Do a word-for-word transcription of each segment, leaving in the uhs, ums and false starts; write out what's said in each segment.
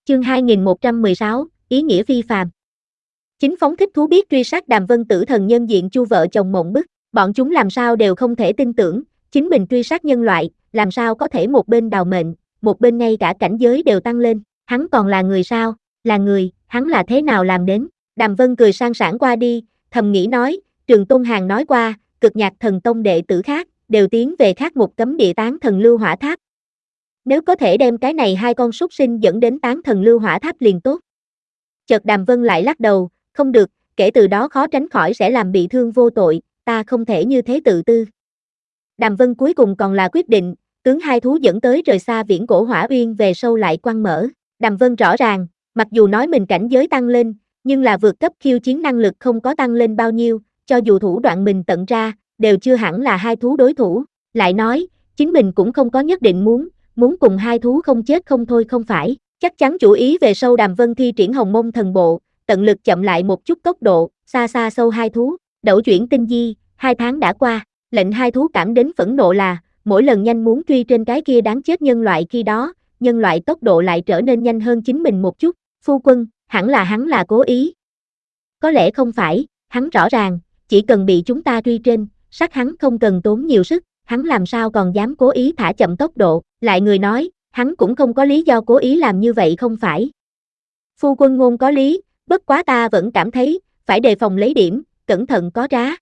Chương hai nghìn một trăm mười sáu, ý nghĩa phi phàm. Chính phóng thích thú biết truy sát Đàm Vân tử thần nhân diện Chu vợ chồng mộng bức, bọn chúng làm sao đều không thể tin tưởng, chính mình truy sát nhân loại, làm sao có thể một bên đào mệnh, một bên ngay cả cảnh giới đều tăng lên, hắn còn là người sao, là người, hắn là thế nào làm đến, Đàm Vân cười sang sảng qua đi, thầm nghĩ nói, Trường Tôn Hàn nói qua, cực nhạc thần tông đệ tử khác, đều tiến về khác một cấm địa tán thần lưu hỏa tháp. Nếu có thể đem cái này hai con súc sinh dẫn đến tán thần lưu hỏa tháp liền tốt. Chợt Đàm Vân lại lắc đầu, không được, kể từ đó khó tránh khỏi sẽ làm bị thương vô tội, ta không thể như thế tự tư. Đàm Vân cuối cùng còn là quyết định, tướng hai thú dẫn tới rời xa viễn cổ hỏa uyên về sâu lại quăng mở. Đàm Vân rõ ràng, mặc dù nói mình cảnh giới tăng lên, nhưng là vượt cấp khiêu chiến năng lực không có tăng lên bao nhiêu, cho dù thủ đoạn mình tận ra, đều chưa hẳn là hai thú đối thủ. Lại nói, chính mình cũng không có nhất định muốn, muốn cùng hai thú không chết không thôi không phải, chắc chắn chủ ý về sâu. Đàm Vân thi triển Hồng Mông thần bộ, tận lực chậm lại một chút tốc độ, xa xa sâu hai thú, đẩu chuyển tinh di, hai tháng đã qua, lệnh hai thú cảm đến phẫn nộ là, mỗi lần nhanh muốn truy trên cái kia đáng chết nhân loại khi đó, nhân loại tốc độ lại trở nên nhanh hơn chính mình một chút, phu quân, hẳn là hắn là cố ý. Có lẽ không phải, hắn rõ ràng, chỉ cần bị chúng ta truy trên, sát hắn không cần tốn nhiều sức, hắn làm sao còn dám cố ý thả chậm tốc độ, lại người nói, hắn cũng không có lý do cố ý làm như vậy không phải. Phu quân ngôn có lý, bất quá ta vẫn cảm thấy, phải đề phòng lấy điểm, cẩn thận có trá.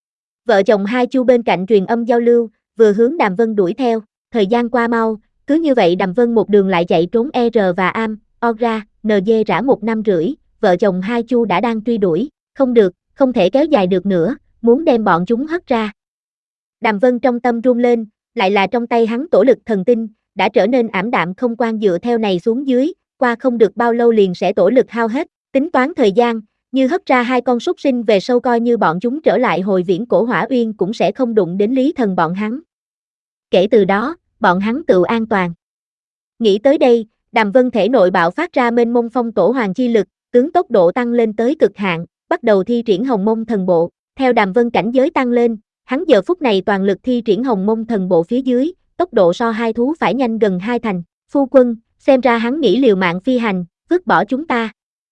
Vợ chồng hai Chu bên cạnh truyền âm giao lưu, vừa hướng Đàm Vân đuổi theo, thời gian qua mau, cứ như vậy Đàm Vân một đường lại chạy trốn E R và Am, Ogra, en giê rã một năm rưỡi, vợ chồng hai Chu đã đang truy đuổi, không được, không thể kéo dài được nữa, muốn đem bọn chúng hất ra. Đàm Vân trong tâm run lên, lại là trong tay hắn tổ lực thần tinh, đã trở nên ảm đạm không quan dựa theo này xuống dưới, qua không được bao lâu liền sẽ tổ lực hao hết, tính toán thời gian, như hất ra hai con súc sinh về sâu coi như bọn chúng trở lại hồi viễn cổ hỏa uyên cũng sẽ không đụng đến Lý Thần bọn hắn. Kể từ đó, bọn hắn tự an toàn. Nghĩ tới đây, Đàm Vân thể nội bạo phát ra mênh mông phong tổ hoàng chi lực, tướng tốc độ tăng lên tới cực hạn, bắt đầu thi triển Hồng Mông thần bộ, theo Đàm Vân cảnh giới tăng lên, hắn giờ phút này toàn lực thi triển Hồng Mông thần bộ phía dưới, tốc độ so hai thú phải nhanh gần hai thành, phu quân, xem ra hắn nghĩ liều mạng phi hành, vứt bỏ chúng ta.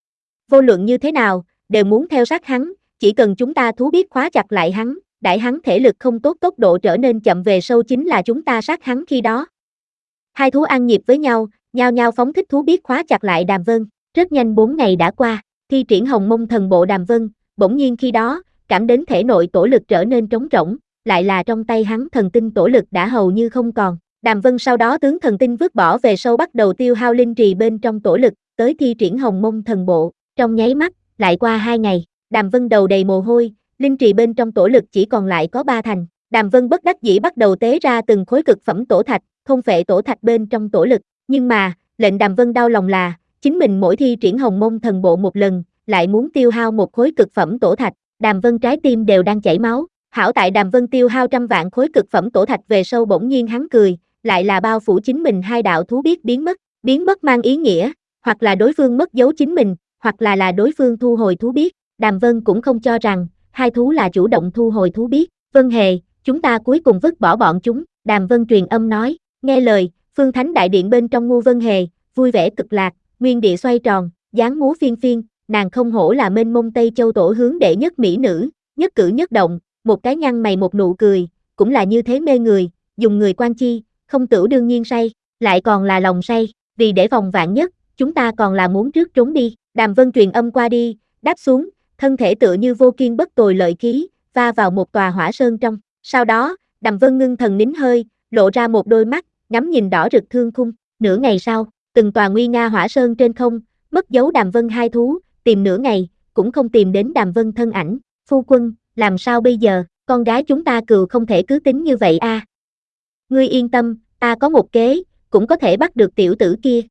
Vô luận như thế nào, đều muốn theo sát hắn, chỉ cần chúng ta thú biết khóa chặt lại hắn, đãi hắn thể lực không tốt tốc độ trở nên chậm về sâu chính là chúng ta sát hắn khi đó. Hai thú ăn nhịp với nhau, nhao nhao phóng thích thú biết khóa chặt lại Đàm Vân, rất nhanh bốn ngày đã qua, thi triển Hồng Mông thần bộ Đàm Vân, bỗng nhiên khi đó, cảm đến thể nội tổ lực trở nên trống rỗng, lại là trong tay hắn thần tinh tổ lực đã hầu như không còn. Đàm Vân sau đó tướng thần tinh vứt bỏ về sâu bắt đầu tiêu hao linh trì bên trong tổ lực, tới thi triển Hồng Mông thần bộ, trong nháy mắt, lại qua hai ngày, Đàm Vân đầu đầy mồ hôi, linh trì bên trong tổ lực chỉ còn lại có ba thành. Đàm Vân bất đắc dĩ bắt đầu tế ra từng khối cực phẩm tổ thạch, thôn phệ tổ thạch bên trong tổ lực, nhưng mà, lệnh Đàm Vân đau lòng là, chính mình mỗi thi triển Hồng Mông thần bộ một lần, lại muốn tiêu hao một khối cực phẩm tổ thạch, Đàm Vân trái tim đều đang chảy máu. Hảo tại Đàm Vân tiêu hao trăm vạn khối cực phẩm tổ thạch về sâu bỗng nhiên hắn cười, lại là bao phủ chính mình hai đạo thú biết biến mất, biến mất mang ý nghĩa, hoặc là đối phương mất dấu chính mình, hoặc là là đối phương thu hồi thú biết, Đàm Vân cũng không cho rằng, hai thú là chủ động thu hồi thú biết, Vân Hề, chúng ta cuối cùng vứt bỏ bọn chúng, Đàm Vân truyền âm nói, nghe lời, Phương Thánh Đại Điện bên trong ngu Vân Hề, vui vẻ cực lạc, nguyên địa xoay tròn, dáng múa phiên phiên, nàng không hổ là mênh mông Tây Châu tổ hướng đệ nhất mỹ nữ, nhất cử nhất động, một cái nhăn mày một nụ cười, cũng là như thế mê người, dùng người quan chi, không tửu đương nhiên say, lại còn là lòng say, vì để phòng vạn nhất, chúng ta còn là muốn trước trốn đi, Đàm Vân truyền âm qua đi, đáp xuống, thân thể tựa như vô kiên bất tồi lợi khí, va vào một tòa hỏa sơn trong, sau đó, Đàm Vân ngưng thần nín hơi, lộ ra một đôi mắt, ngắm nhìn đỏ rực thương khung, nửa ngày sau, từng tòa nguy nga hỏa sơn trên không, mất dấu Đàm Vân hai thú, tìm nửa ngày, cũng không tìm đến Đàm Vân thân ảnh, phu quân, làm sao bây giờ, con gái chúng ta cừu không thể cứ tính như vậy a. À. Ngươi yên tâm, ta có một kế, cũng có thể bắt được tiểu tử kia.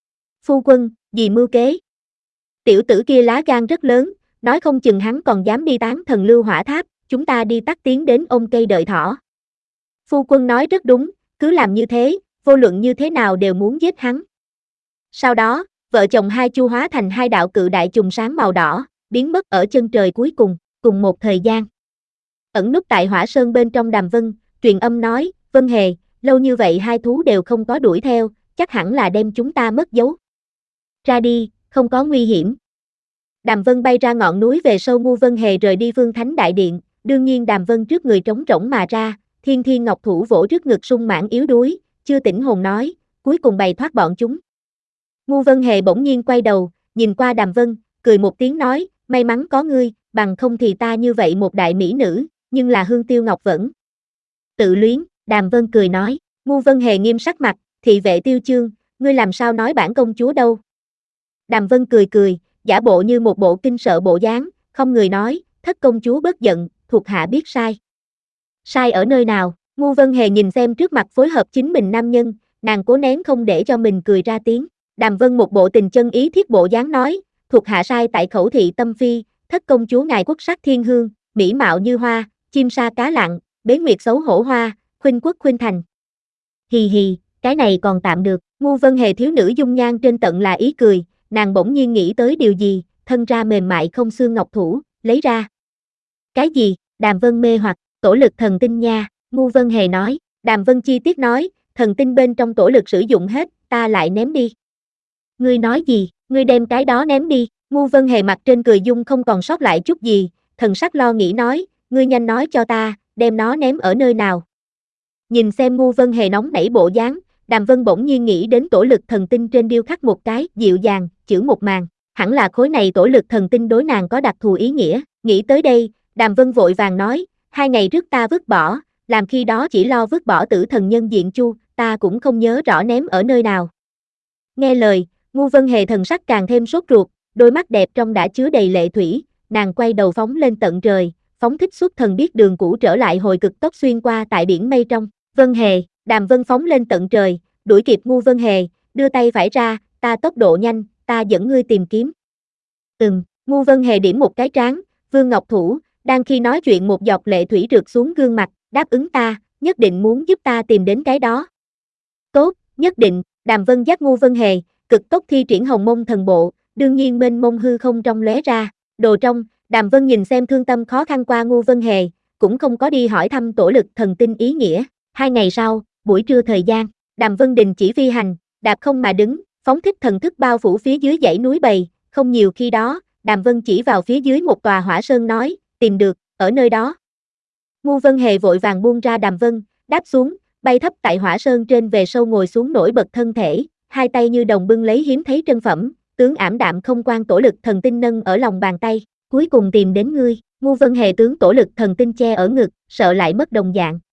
Phu quân, gì mưu kế? Tiểu tử kia lá gan rất lớn, nói không chừng hắn còn dám đi tán thần lưu hỏa tháp, chúng ta đi tắt tiến đến ôm cây đợi thỏ. Phu quân nói rất đúng, cứ làm như thế, vô luận như thế nào đều muốn giết hắn. Sau đó, vợ chồng hai Chu hóa thành hai đạo cự đại chùm sáng màu đỏ, biến mất ở chân trời cuối cùng, cùng một thời gian. Ẩn núp tại hỏa sơn bên trong Đàm Vân, truyền âm nói, Vân Hề, lâu như vậy hai thú đều không có đuổi theo, chắc hẳn là đem chúng ta mất dấu. Ra đi, không có nguy hiểm. Đàm Vân bay ra ngọn núi về sâu. Ngu Vân Hề rời đi Phương Thánh Đại Điện, đương nhiên Đàm Vân trước người trống rỗng mà ra, Thiên Thiên Ngọc Thủ vỗ trước ngực sung mãn yếu đuối, chưa tỉnh hồn nói, cuối cùng bày thoát bọn chúng. Ngu Vân Hề bỗng nhiên quay đầu, nhìn qua Đàm Vân, cười một tiếng nói, may mắn có ngươi, bằng không thì ta như vậy một đại mỹ nữ, nhưng là hương tiêu ngọc vẫn. Tự luyến, Đàm Vân cười nói, Ngu Vân Hề nghiêm sắc mặt, thị vệ Tiêu Chương, ngươi làm sao nói bản công chúa đâu. Đàm Vân cười cười, giả bộ như một bộ kinh sợ bộ dáng, không người nói, thất công chúa bất giận, thuộc hạ biết sai. Sai ở nơi nào? Ngu Vân Hề nhìn xem trước mặt phối hợp chính mình nam nhân, nàng cố nén không để cho mình cười ra tiếng. Đàm Vân một bộ tình chân ý thiết bộ dáng nói, thuộc hạ sai tại khẩu thị tâm phi, thất công chúa ngài quốc sắc thiên hương, mỹ mạo như hoa, chim sa cá lặng, bế nguyệt xấu hổ hoa, khuynh quốc khuynh thành. Hì hì, cái này còn tạm được. Ngu Vân Hề thiếu nữ dung nhan trên tận là ý cười, nàng bỗng nhiên nghĩ tới điều gì, thân ra mềm mại không xương ngọc thủ, lấy ra. Cái gì? Đàm Vân mê hoặc, tổ lực thần tinh nha. Ngu Vân Hề nói. Đàm Vân chi tiết nói, thần tinh bên trong tổ lực sử dụng hết, ta lại ném đi. Ngươi nói gì? Ngươi đem cái đó ném đi. Ngu Vân Hề mặt trên cười dung không còn sót lại chút gì, thần sắc lo nghĩ nói, ngươi nhanh nói cho ta, đem nó ném ở nơi nào. Nhìn xem Ngu Vân Hề nóng nảy bộ dáng, Đàm Vân bỗng nhiên nghĩ đến tổ lực thần tinh trên điêu khắc một cái, dịu dàng, chữ một màng, hẳn là khối này tổ lực thần tinh đối nàng có đặc thù ý nghĩa. Nghĩ tới đây, Đàm Vân vội vàng nói, hai ngày trước ta vứt bỏ, làm khi đó chỉ lo vứt bỏ tử thần nhân diện chu, ta cũng không nhớ rõ ném ở nơi nào. Nghe lời, Ngu Vân Hề thần sắc càng thêm sốt ruột, đôi mắt đẹp trong đã chứa đầy lệ thủy, nàng quay đầu phóng lên tận trời, phóng thích xuất thần biết đường cũ trở lại hồi cực tốc xuyên qua tại biển mây trong. Vân Hề, Đàm Vân phóng lên tận trời, đuổi kịp Ngu Vân Hề, đưa tay phải ra, ta tốc độ nhanh, ta dẫn ngươi tìm kiếm. Ừm, Ngu Vân Hề điểm một cái trán, Vương Ngọc Thủ, đang khi nói chuyện một giọt lệ thủy rượt xuống gương mặt, đáp ứng ta, nhất định muốn giúp ta tìm đến cái đó. Tốt, nhất định, Đàm Vân dắt Ngu Vân Hề, cực tốc thi triển Hồng Mông thần bộ, đương nhiên mênh mông hư không trong lóe ra, đồ trong, Đàm Vân nhìn xem thương tâm khó khăn qua Ngu Vân Hề, cũng không có đi hỏi thăm tổ lực thần tinh ý nghĩa. Hai ngày sau, buổi trưa thời gian, Đàm Vân đình chỉ phi hành, đạp không mà đứng, phóng thích thần thức bao phủ phía dưới dãy núi bầy, không nhiều khi đó, Đàm Vân chỉ vào phía dưới một tòa hỏa sơn nói, tìm được, ở nơi đó. Ngu Vân Hề vội vàng buông ra Đàm Vân, đáp xuống, bay thấp tại hỏa sơn trên về sâu ngồi xuống nổi bật thân thể, hai tay như đồng bưng lấy hiếm thấy trân phẩm, tướng ảm đạm không quan tổ lực thần tinh nâng ở lòng bàn tay, cuối cùng tìm đến ngươi. Ngu Vân Hề tướng tổ lực thần tinh che ở ngực, sợ lại mất đồng dạng.